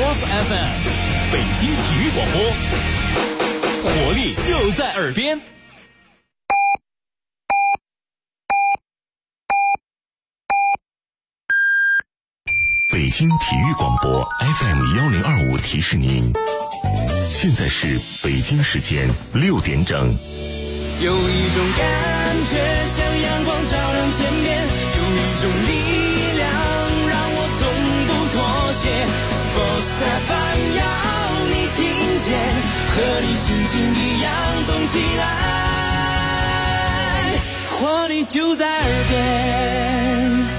Boss FM， 北京体育广播，活力就在耳边。 北京体育广播 FM1025提示您，现在是北京时间6点整。 有一种感觉像阳光照亮天边，有一种力量让我从不妥协。Sports FM 要你听见，和你心情一样动起来，活力就在耳边。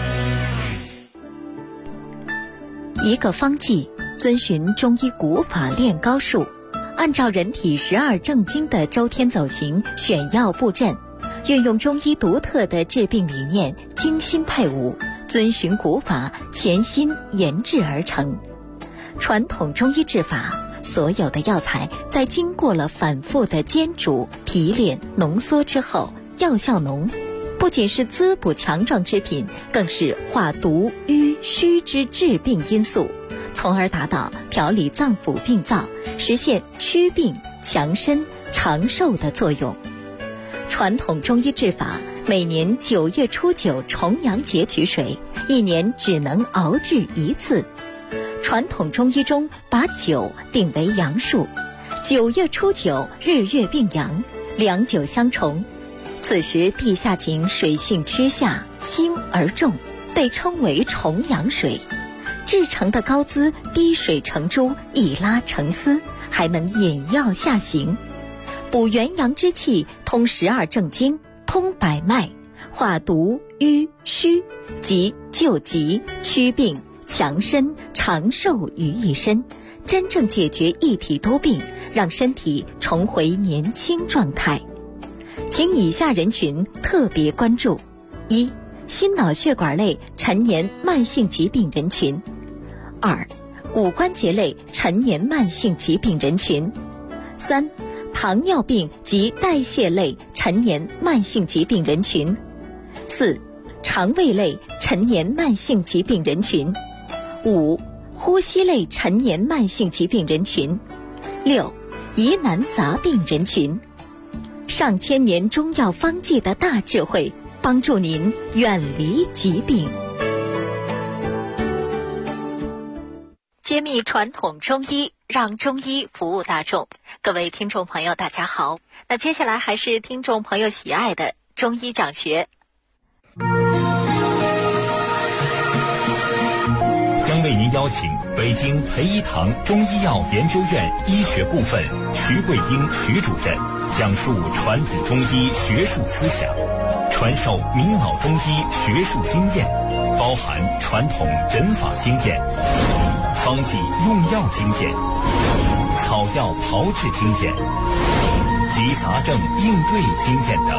一个方剂，遵循中医古法练高术，按照人体12正经的周天走形选药布阵，运用中医独特的治病理念，精心配伍，遵循古法，潜心研制而成。传统中医治法，所有的药材在经过了反复的煎煮、提炼、浓缩之后，药效浓，不仅是滋补强壮之品，更是化毒瘀虚之治病因素，从而达到调理脏腑病灶，实现祛病强身长寿的作用。传统中医治法，每年9月初9重阳节取水，一年只能熬制一次。传统中医中把9定为阳数，9月初9日月并阳，两9相重，此时地下井水性趋下，轻而重，被称为重阳水。制成的膏滋滴水成珠，一拉成丝，还能引药下行，补元阳之气，通12正经，通百脉，化毒瘀虚，即救急祛病强身长寿于一身，真正解决一体多病，让身体重回年轻状态。请以下人群特别关注：一、心脑血管类陈年慢性疾病人群；二、骨关节类陈年慢性疾病人群；三、糖尿病及代谢类陈年慢性疾病人群；四、肠胃类陈年慢性疾病人群；五、呼吸类陈年慢性疾病人群；六、疑难杂病人群。上千年中药方剂的大智慧，帮助您远离疾病。揭秘传统中医，让中医服务大众。各位听众朋友大家好，那接下来还是听众朋友喜爱的中医讲学。 将为您邀请北京培一堂中医药研究院医学部分徐桂英徐主任讲述传统中医学术思想，传授名老中医学术经验，包含传统诊法经验、方剂用药经验、草药炮制经验及杂症应对经验等。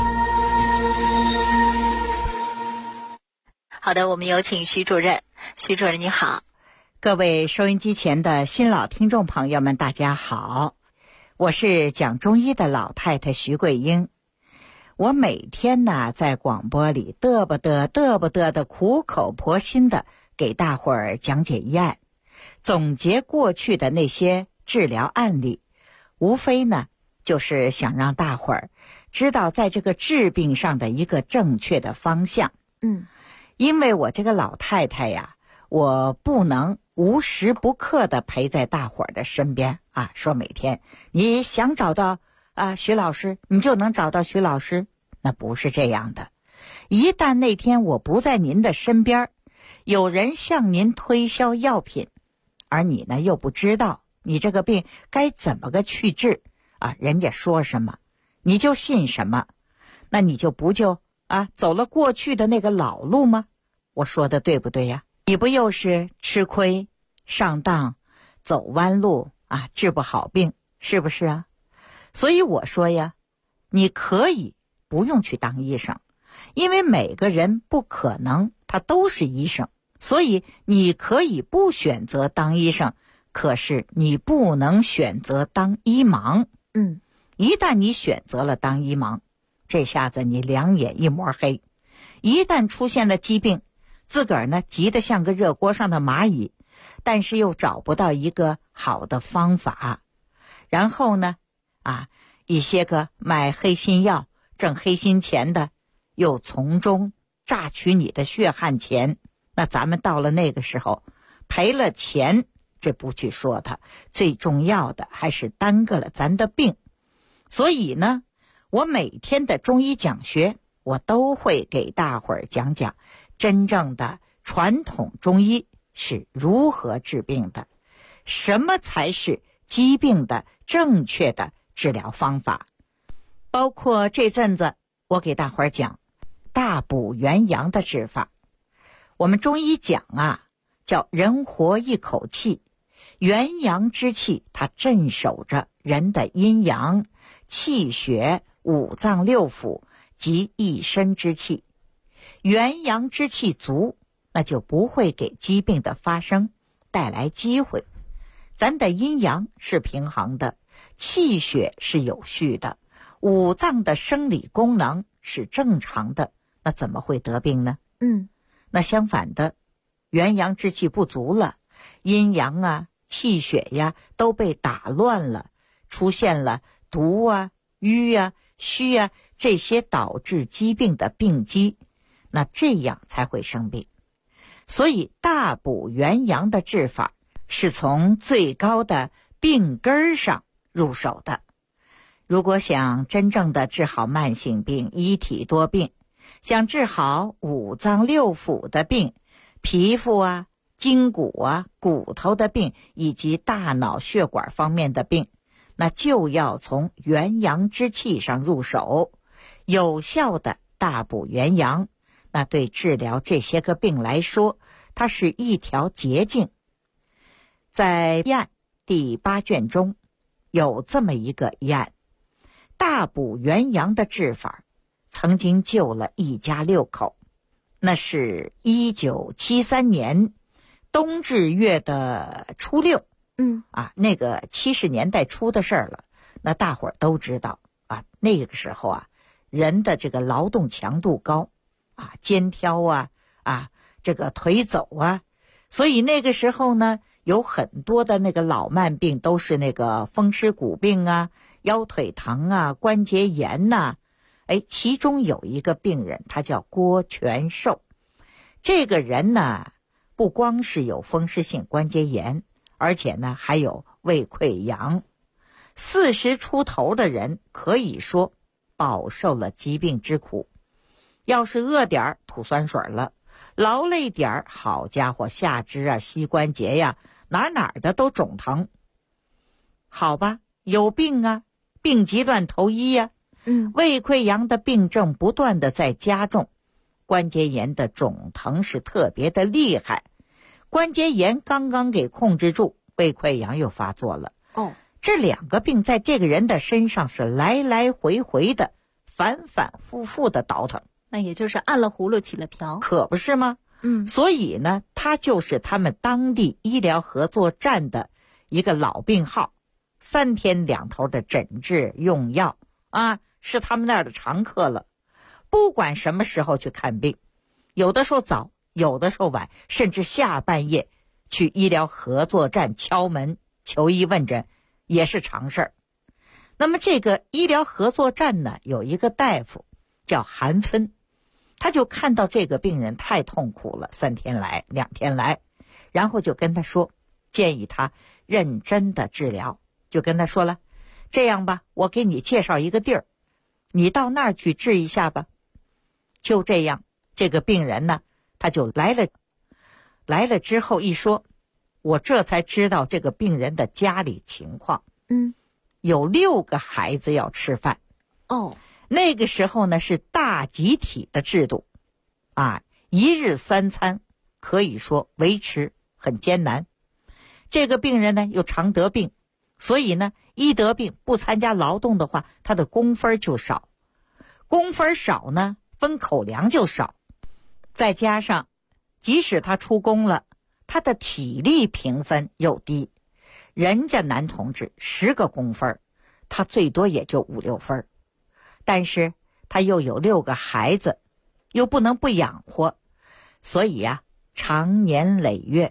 好的，我们有请徐主任。徐主任你好。 各位收音机前的新老听众朋友们大家好，我是讲中医的老太太徐桂英。我每天呢在广播里嘚不嘚的苦口婆心的给大伙儿讲解医案，总结过去的那些治疗案例，无非呢就是想让大伙儿知道在这个治病上的一个正确的方向。因为我这个老太太呀，我不能无时不刻地陪在大伙儿的身边啊，说每天你想找到徐老师你就能找到徐老师，那不是这样的。一旦那天我不在您的身边，有人向您推销药品，而你呢又不知道你这个病该怎么个去治人家说什么你就信什么，那你就走了过去的那个老路吗？我说的对不对呀？你不又是吃亏上当走弯路治不好病，是不是啊？所以我说呀，你可以不用去当医生，因为每个人不可能他都是医生，所以你可以不选择当医生，可是你不能选择当医盲。一旦你选择了当医盲，这下子你两眼一抹黑，一旦出现了疾病，自个儿呢急得像个热锅上的蚂蚁， 但是又找不到一个好的方法。然后呢，一些个卖黑心药挣黑心钱的，又从中榨取你的血汗钱。那咱们到了那个时候，赔了钱这不去说它，最重要的还是耽搁了咱的病。所以呢，我每天的中医讲学，我都会给大伙儿讲讲真正的传统中医是如何治病的，什么才是疾病的正确的治疗方法。包括这阵子我给大伙儿讲大补元阳的治法。我们中医讲叫人活一口气，元阳之气它镇守着人的阴阳、气血、五脏六腑及一身之气。元阳之气足，那就不会给疾病的发生带来机会。咱的阴阳是平衡的，气血是有序的，五脏的生理功能是正常的，那怎么会得病呢？那相反的，元阳之气不足了，阴阳气血都被打乱了，出现了毒瘀虚这些导致疾病的病机，那这样才会生病。所以大补元阳的治法是从最高的病根上入手的。如果想真正的治好慢性病、一体多病，想治好五脏六腑的病，皮肤筋骨骨头的病，以及大脑血管方面的病，那就要从元阳之气上入手，有效的大补元阳。那对治疗这些个病来说，它是一条捷径。在医案第8卷中有这么一个医案，大补元阳的治法曾经救了一家6口。那是1973年冬至月的初6，那个70年代初的事儿了。那大伙儿都知道那个时候人的这个劳动强度高肩挑这个腿走所以那个时候呢，有很多的那个老慢病都是那个风湿骨病腰腿疼关节炎其中有一个病人，他叫郭全寿。这个人呢，不光是有风湿性关节炎，而且呢还有胃溃疡。40出头的人可以说饱受了疾病之苦。要是饿点吐酸水了，劳累点好家伙，下肢膝关节哪的都肿疼。好吧，有病病急乱投医胃溃疡的病症不断的在加重，关节炎的肿疼是特别的厉害。关节炎刚刚给控制住，胃溃疡又发作了。这2个病在这个人的身上是来来回回的反反复复的倒腾。 那也就是按了葫芦起了瓢， 可不是吗？所以呢，他就是他们当地医疗合作站的一个老病号，3天2头的诊治用药是他们那儿的常客了。不管什么时候去看病，有的时候早，有的时候晚，甚至下半夜去医疗合作站敲门求医问诊也是常事儿。那么这个医疗合作站呢，有一个大夫叫韩芬，他就看到这个病人太痛苦了，3天来2天来，然后就跟他说，建议他认真的治疗，就跟他说了，这样吧，我给你介绍一个地儿，你到那儿去治一下吧。就这样，这个病人呢，他就来了之后一说，我这才知道这个病人的家里情况。有6个孩子要吃饭。那个时候呢是大集体的制度1日3餐，可以说维持很艰难。这个病人呢又常得病，所以呢一得病不参加劳动的话，他的工分就少，工分少呢分口粮就少，再加上即使他出工了，他的体力评分又低。人家男同志10个工分，他最多也就5、6分，但是他又有6个孩子，又不能不养活，所以常年累月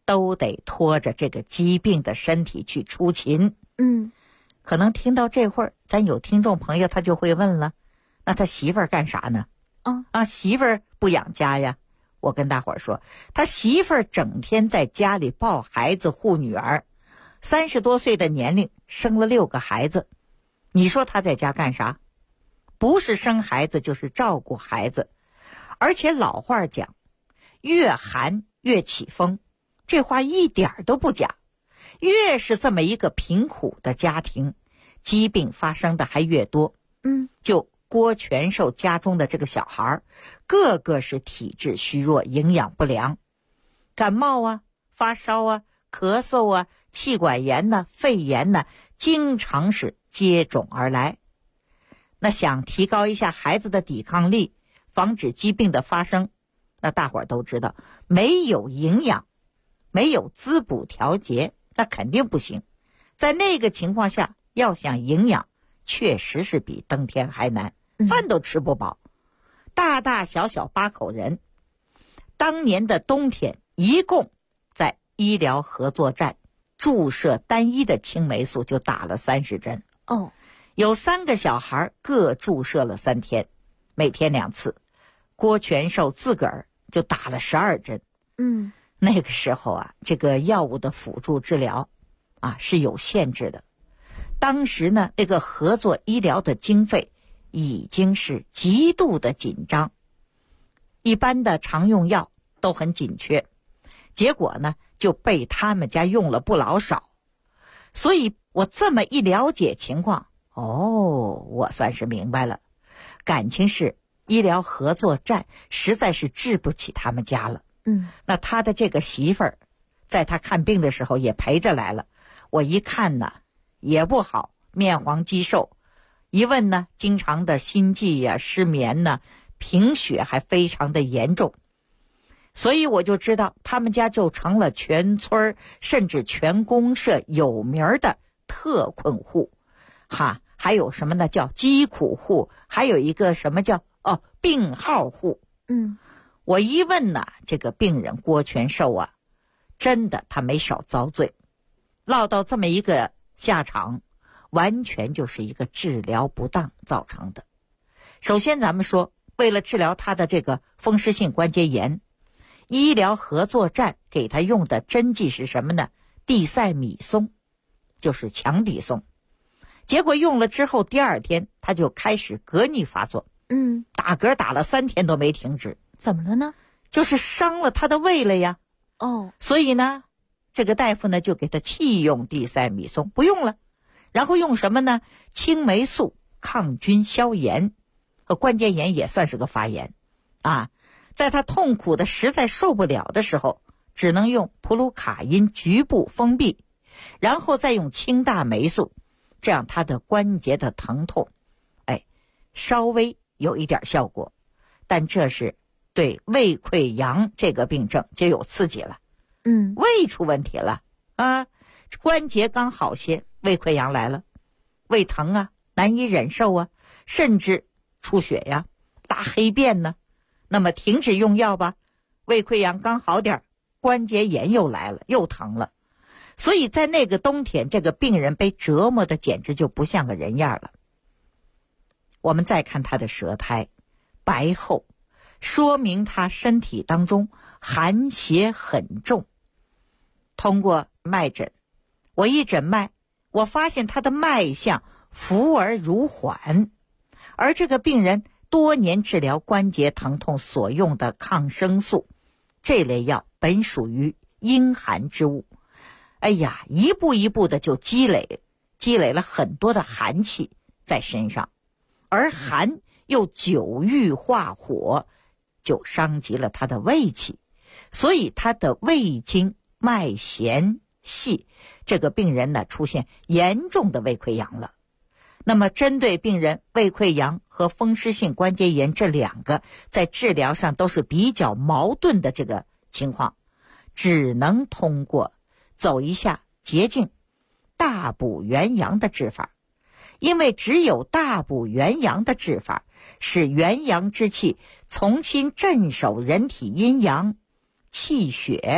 都得拖着这个疾病的身体去出勤。可能听到这会儿，咱有听众朋友他就会问了，那他媳妇儿干啥呢？媳妇儿不养家呀。我跟大伙儿说，他媳妇儿整天在家里抱孩子护女儿，30多岁的年龄生了6个孩子，你说他在家干啥？不是生孩子就是照顾孩子。而且老话讲，越寒越起风，这话一点都不假。越是这么一个贫苦的家庭，疾病发生的还越多。就郭全寿家中的这个小孩，个个是体质虚弱，营养不良，感冒啊、发烧啊、咳嗽啊、气管炎呐、肺炎呐，经常是接踵而来。那想提高一下孩子的抵抗力，防止疾病的发生，那大伙儿都知道，没有营养，没有滋补调节，那肯定不行。在那个情况下，要想营养，确实是比登天还难，饭都吃不饱。大大小小8口人，当年的冬天一共在医疗合作站注射单一的青霉素就打了30针。有3个小孩各注射了3天，每天2次。郭全寿自个儿就打了12针。那个时候啊，这个药物的辅助治疗是有限制的。当时呢，这个合作医疗的经费已经是极度的紧张，一般的常用药都很紧缺，结果呢就被他们家用了不老少。所以我这么一了解情况，我算是明白了，感情是医疗合作站实在是治不起他们家了。那他的这个媳妇儿在他看病的时候也陪着来了，我一看呢也不好，面黄肌瘦，一问呢经常的心悸呀、失眠呢，贫血还非常的严重。所以我就知道他们家就成了全村甚至全公社有名的特困户。还有什么呢？叫疾苦户，还有一个什么叫病号户。我一问呢，这个病人郭全寿真的他没少遭罪，落到这么一个下场，完全就是一个治疗不当造成的。首先咱们说，为了治疗他的这个风湿性关节炎，医疗合作站给他用的针剂是什么呢？地塞米松，就是强地松。结果用了之后，第2天他就开始嗝逆发作。打嗝打了3天都没停止。 怎么了呢？ 就是伤了他的胃了呀。所以呢，这个大夫呢就给他弃用地塞米松，不用了，然后用什么呢？青霉素抗菌消炎，关节炎也算是个发炎在他痛苦的实在受不了的时候，只能用普鲁卡因局部封闭，然后再用清大霉素，这样他的关节的疼痛稍微有一点效果，但这是对胃溃疡这个病症就有刺激了。胃出问题了关节刚好些，胃溃疡来了，胃疼难以忍受甚至出血呀、大黑便呢。那么停止用药吧，胃溃疡刚好点，关节炎又来了，又疼了。所以在那个冬天，这个病人被折磨的简直就不像个人样了。我们再看他的舌苔白厚，说明他身体当中寒邪很重。通过脉诊，我一诊脉，我发现他的脉象浮而如缓，而这个病人多年治疗关节疼痛所用的抗生素这类药本属于阴寒之物，一步一步的就积累了很多的寒气在身上，而寒又久郁化火，就伤及了他的胃气，所以他的胃经脉弦细，这个病人呢出现严重的胃溃疡了。那么针对病人胃溃疡和风湿性关节炎这2个在治疗上都是比较矛盾的这个情况，只能通过走一下捷径，大补元阳的治法。因为只有大补元阳的治法，使元阳之气重新镇守人体阴阳气血，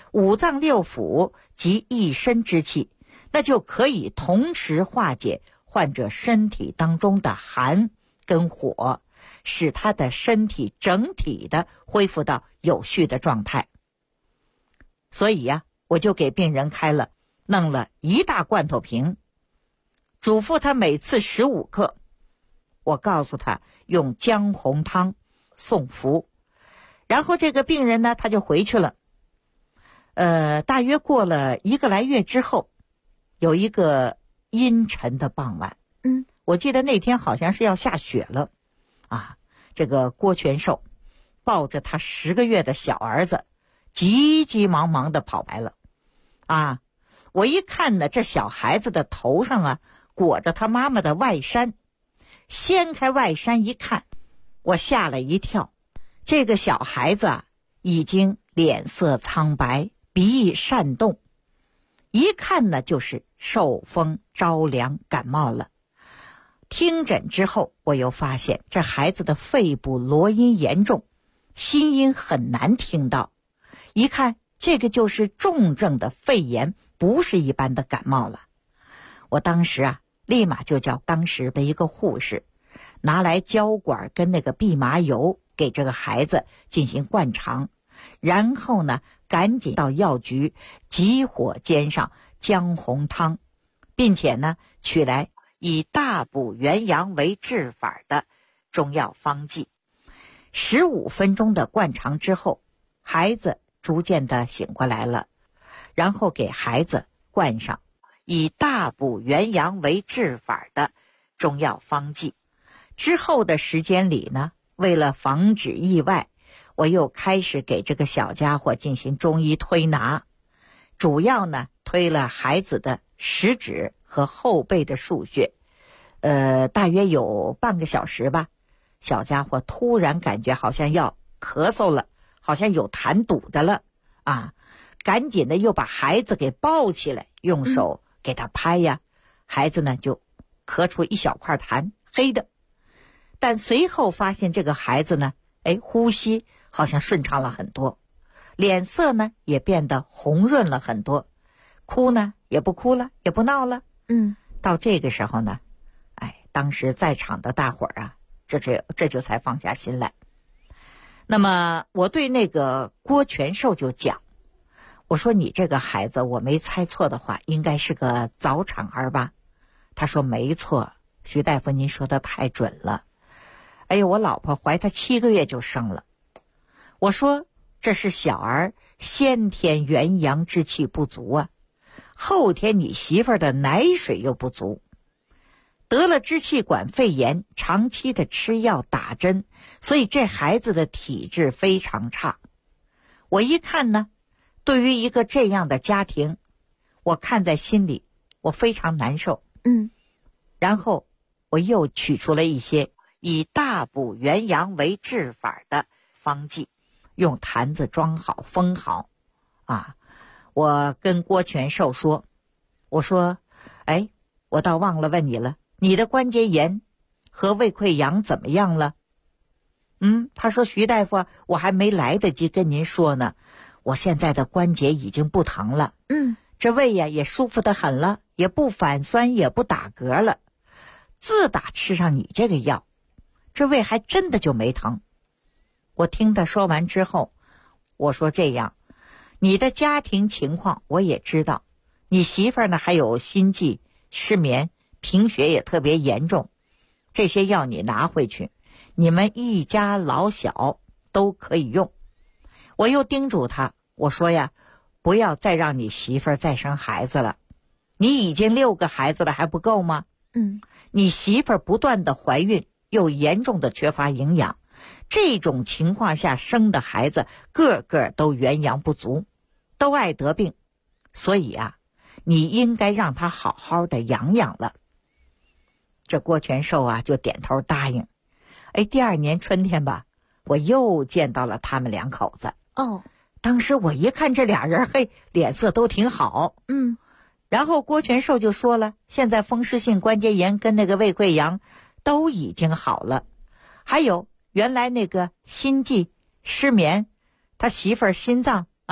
五脏六腑及一身之气，那就可以同时化解患者身体当中的寒跟火，使他的身体整体的恢复到有序的状态。所以呀，我就给病人弄了一大罐头瓶，嘱咐他每次15克。我告诉他用姜红汤送服，然后这个病人呢，他就回去了。大约过了1个来月之后，有一个阴沉的傍晚，我记得那天好像是要下雪了啊。这个郭全寿抱着他10个月的小儿子，急急忙忙地跑来了啊。我一看呢，这小孩子的头上啊裹着他妈妈的外衫，掀开外衫一看，我吓了一跳。这个小孩子啊，已经脸色苍白，鼻翼颤动，一看呢就是受风着凉感冒了。听诊之后，我又发现这孩子的肺部罗音严重，心音很难听到。一看这个就是重症的肺炎，不是一般的感冒了。我当时啊，立马就叫当时的一个护士拿来胶管跟那个蓖麻油给这个孩子进行灌肠，然后呢赶紧到药局急火煎上姜红汤，并且呢取来以大补元阳为治法的中药方剂。15分钟的灌肠之后，孩子逐渐的醒过来了，然后给孩子灌上以大补元阳为治法的中药方剂。之后的时间里呢，为了防止意外，我又开始给这个小家伙进行中医推拿，主要呢推了孩子的食指和后背的腧穴。大约有半个小时吧，小家伙突然感觉好像要咳嗽了，好像有痰堵的了啊，赶紧的又把孩子给抱起来，用手给他拍呀，孩子呢就咳出一小块痰，黑的。但随后发现这个孩子呢，呼吸好像顺畅了很多，脸色呢也变得红润了很多，哭呢也不哭了，也不闹了。到这个时候呢，当时在场的大伙儿啊，这就才放下心来。那么我对那个郭全寿就讲，我说你这个孩子，我没猜错的话，应该是个早产儿吧？他说没错，徐大夫您说的太准了。我老婆怀他7个月就生了。我说这是小儿先天元阳之气不足啊，后天你媳妇儿的奶水又不足，得了支气管肺炎，长期的吃药打针，所以这孩子的体质非常差。我一看呢，对于一个这样的家庭，我看在心里，我非常难受。然后我又取出了一些以大补元阳为治法的方剂，用坛子装好封好啊。我跟郭全寿说，我说我倒忘了问你了，你的关节炎和胃溃疡怎么样了？他说徐大夫，我还没来得及跟您说呢，我现在的关节已经不疼了，这胃呀也舒服得很了，也不反酸也不打嗝了。自打吃上你这个药，这胃还真的就没疼。我听他说完之后，我说这样，你的家庭情况我也知道，你媳妇儿呢还有心悸、失眠、贫血也特别严重，这些药你拿回去，你们一家老小都可以用。我又叮嘱他，我说呀，不要再让你媳妇儿再生孩子了，你已经6个孩子了，还不够吗？你媳妇儿不断的怀孕，又严重的缺乏营养，这种情况下生的孩子个个都元阳不足，都爱得病，所以啊，你应该让他好好的养养了。这郭全寿啊就点头答应。第2年春天吧，我又见到了他们2口子。当时我一看这俩人，脸色都挺好。然后郭全寿就说了，现在风湿性关节炎跟那个胃溃疡都已经好了，还有原来那个心悸、失眠，他媳妇儿心脏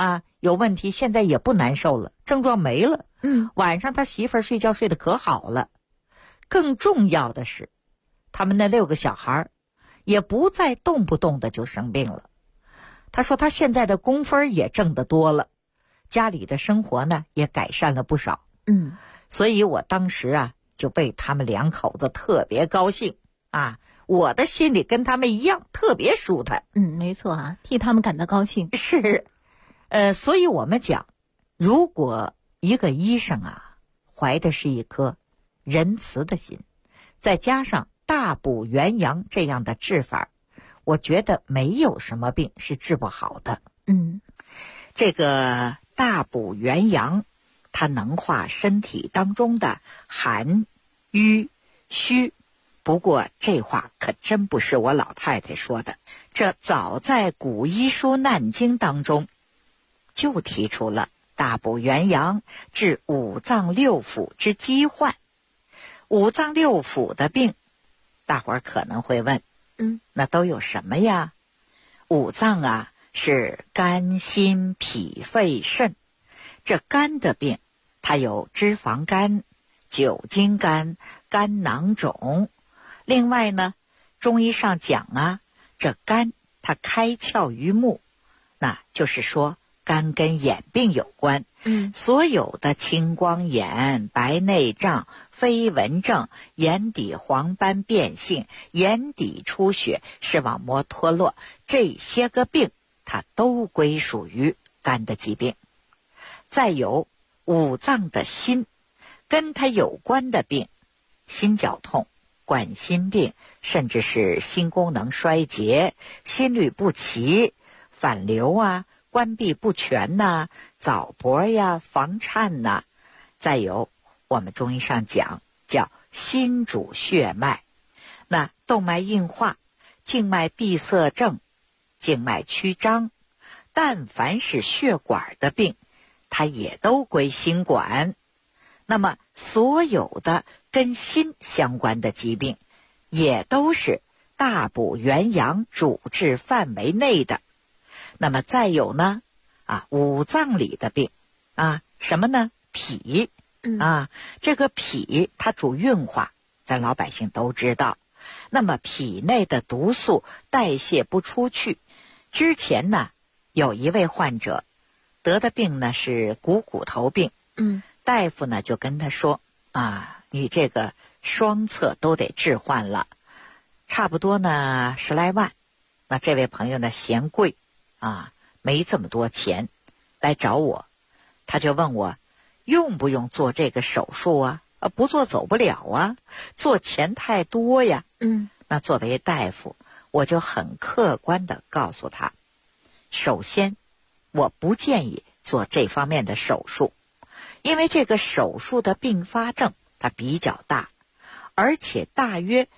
有问题，现在也不难受了，症状没了。晚上他媳妇儿睡觉睡得可好了。更重要的是，他们那6个小孩也不再动不动的就生病了。他说他现在的工分也挣得多了，家里的生活呢也改善了不少。所以我当时啊就被他们2口子特别高兴啊，我的心里跟他们一样特别舒坦。 没错啊，替他们感到高兴。 是，所以我们讲，如果一个医生啊怀的是一颗仁慈的心，再加上大补元阳这样的治法，我觉得没有什么病是治不好的。这个大补元阳，它能化身体当中的寒、瘀、虚。不过这话可真不是我老太太说的，这早在古医书《难经》当中就提出了大补元阳，治五脏六腑之疾患。五脏六腑的病，大伙儿可能会问，那都有什么呀？五脏啊是肝、心、脾、肺、肾。这肝的病，它有脂肪肝、酒精肝、肝囊肿。另外呢，中医上讲啊，这肝它开窍于目，那就是说肝跟眼病有关。所有的青光眼、白内障、飞蚊症、眼底黄斑变性、眼底出血、视网膜脱落，这些个病它都归属于肝的疾病。再有五脏的心，跟它有关的病，心绞痛、冠心病，甚至是心功能衰竭、心律不齐、反流啊、关闭不全呐、早搏呀、房颤呐。再有我们中医上讲叫心主血脉，那动脉硬化、静脉闭塞症、静脉曲张，但凡是血管的病，它也都归心管。那么所有的跟心相关的疾病，也都是大补元阳主治范围内的。那么再有呢，五脏里的病什么呢？脾这个脾它主运化，咱老百姓都知道。那么脾内的毒素代谢不出去，之前呢有一位患者得的病呢是股骨头病。大夫呢就跟他说你这个双侧都得置换了，差不多呢10来万。那这位朋友呢嫌贵没这么多钱，来找我，他就问我用不用做这个手术啊？不做走不了啊，做钱太多呀。那作为大夫，我就很客观地告诉他，首先我不建议做这方面的手术，因为这个手术的并发症它比较大，而且大约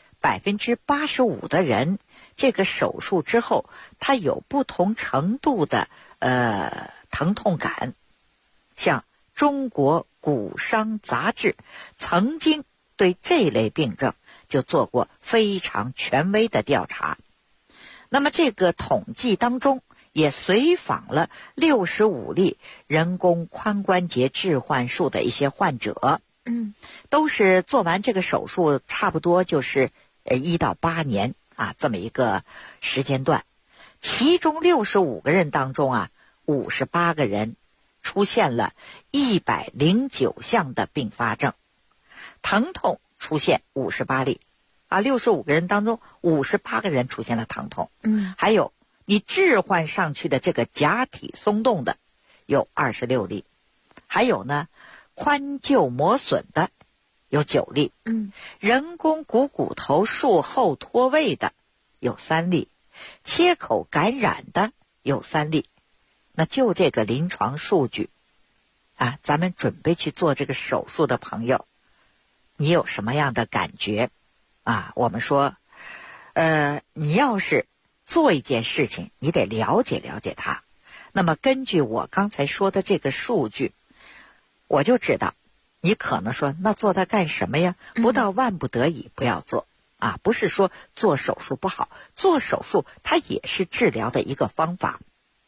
85%的人这个手术之后，他有不同程度的疼痛感。像中国骨伤杂志曾经对这类病症就做过非常权威的调查。那么这个统计当中也随访了65例人工髋关节置换术的一些患者。都是做完这个手术差不多就是1到8年这么一个时间段。其中65个人当中58个人出现了109项的并发症，疼痛出现58例65个人当中58个人出现了疼痛。还有你置换上去的这个假体松动的有26例，还有呢髋臼磨损的有9例，人工股骨头术后脱位的有3例，切口感染的有3例。那就这个临床数据咱们准备去做这个手术的朋友，你有什么样的感觉我们说你要是做一件事情，你得了解了解它。那么根据我刚才说的这个数据，我就知道你可能说那做它干什么呀？不到万不得已不要做不是说做手术不好，做手术它也是治疗的一个方法。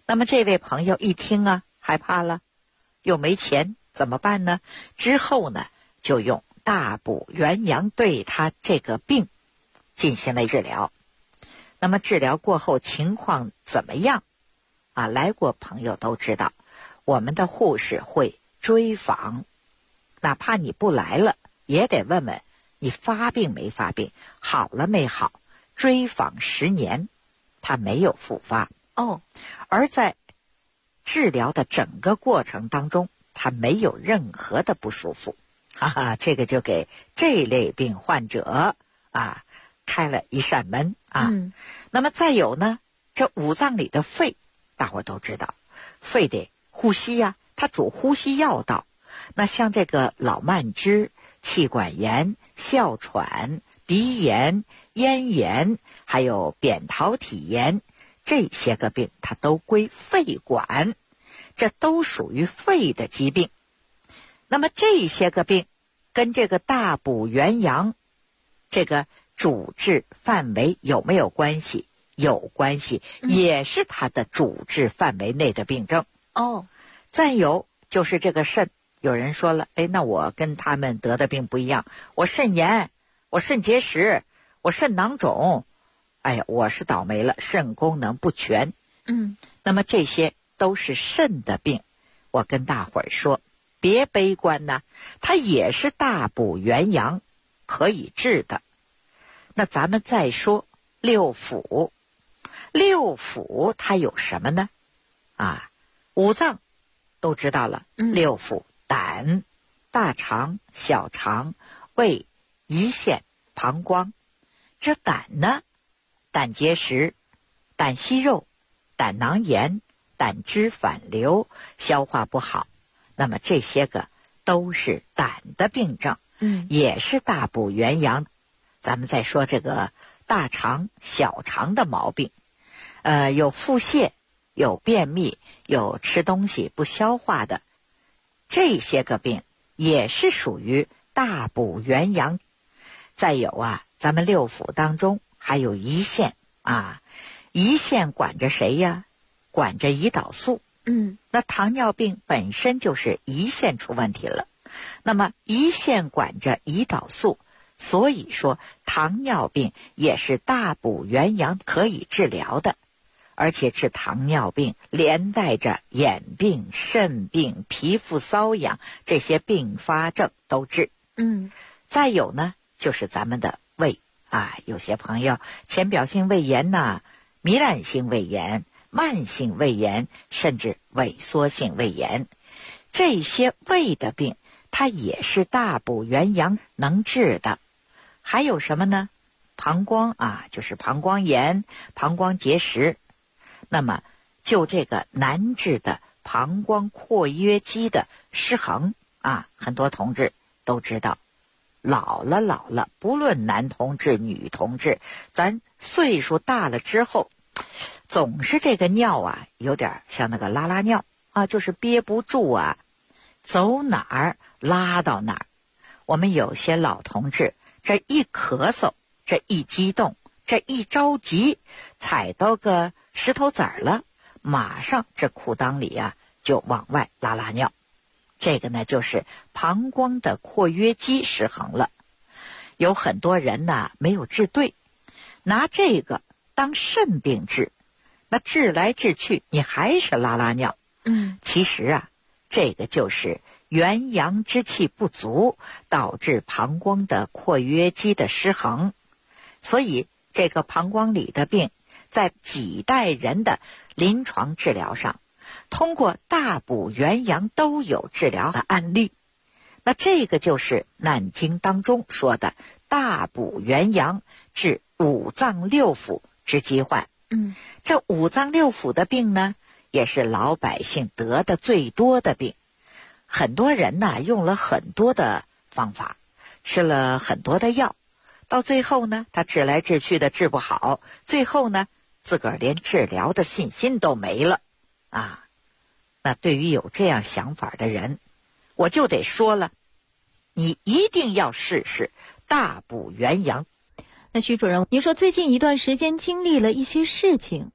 那么这位朋友一听啊，害怕了，又没钱，怎么办呢？之后呢，就用大补元阳对他这个病进行了治疗。那么治疗过后情况怎么样啊？来过朋友都知道，我们的护士会追访，哪怕你不来了，也得问问你发病没发病，好了没好，追访10年，他没有复发。而在治疗的整个过程当中，他没有任何的不舒服，这个就给这类病患者啊开了一扇门啊。那么再有呢，这五脏里的肺，大伙都知道，肺得呼吸呀，它主呼吸要道。那像这个老慢支、气管炎、哮喘、鼻炎、咽炎，还有扁桃体炎，这些个病它都归肺管，这都属于肺的疾病。那么这些个病跟这个大补元阳这个主治范围有没有关系？有关系，也是它的主治范围内的病症。再有就是这个肾，有人说了，那我跟他们得的病不一样，我肾炎，我肾结石，我肾囊肿，我是倒霉了，肾功能不全。那么这些都是肾的病，我跟大伙儿说，别悲观呐，它也是大补元阳可以治的。那咱们再说六腑，六腑它有什么呢？五脏都知道了，六腑：胆、大肠、小肠、胃、胰腺、膀胱。这胆呢，胆结石、胆息肉、胆囊炎、胆汁反流，消化不好。那么这些个都是胆的病症，也是大补元阳。咱们再说这个大肠、小肠的毛病，有腹泻，有便秘，有吃东西不消化的，这些个病也是属于大补元阳。再有啊，咱们六腑当中还有胰腺胰腺管着谁呀？管着胰岛素。那糖尿病本身就是胰腺出问题了，那么胰腺管着胰岛素，所以说糖尿病也是大补元阳可以治疗的。而且治糖尿病连带着眼病、肾病、皮肤瘙痒，这些并发症都治。再有呢，就是咱们的胃有些朋友浅表性胃炎糜烂性胃炎、慢性胃炎，甚至萎缩性胃炎，这些胃的病它也是大补元阳能治的。还有什么呢？膀胱就是膀胱炎、膀胱结石。那么就这个难治的膀胱括约肌的失衡很多同志都知道，老了，不论男同志女同志，咱岁数大了之后，总是这个尿有点像那个拉尿就是憋不住走哪儿拉到哪儿。我们有些老同志，这一咳嗽，这一激动，这一着急，踩到个石头子儿了，马上这裤裆里就往外拉尿。这个呢，就是膀胱的括约肌失衡了。有很多人没有治对，拿这个当肾病治，那治来治去你还是拉尿。其实这个就是元阳之气不足，导致膀胱的括约肌的失衡。所以这个膀胱里的病，在几代人的临床治疗上，通过大补元阳都有治疗的案例。那这个就是《难经》当中说的大补元阳治五脏六腑之疾患。这五脏六腑的病呢，也是老百姓得的最多的病。很多人用了很多的方法，吃了很多的药，到最后呢，他治来治去的治不好，最后呢，自个儿连治疗的信心都没了那对于有这样想法的人，我就得说了，你一定要试试大补元阳。 那徐主任，您说最近一段时间经历了一些事情，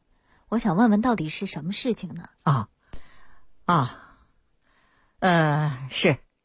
我想问问到底是什么事情呢？ 是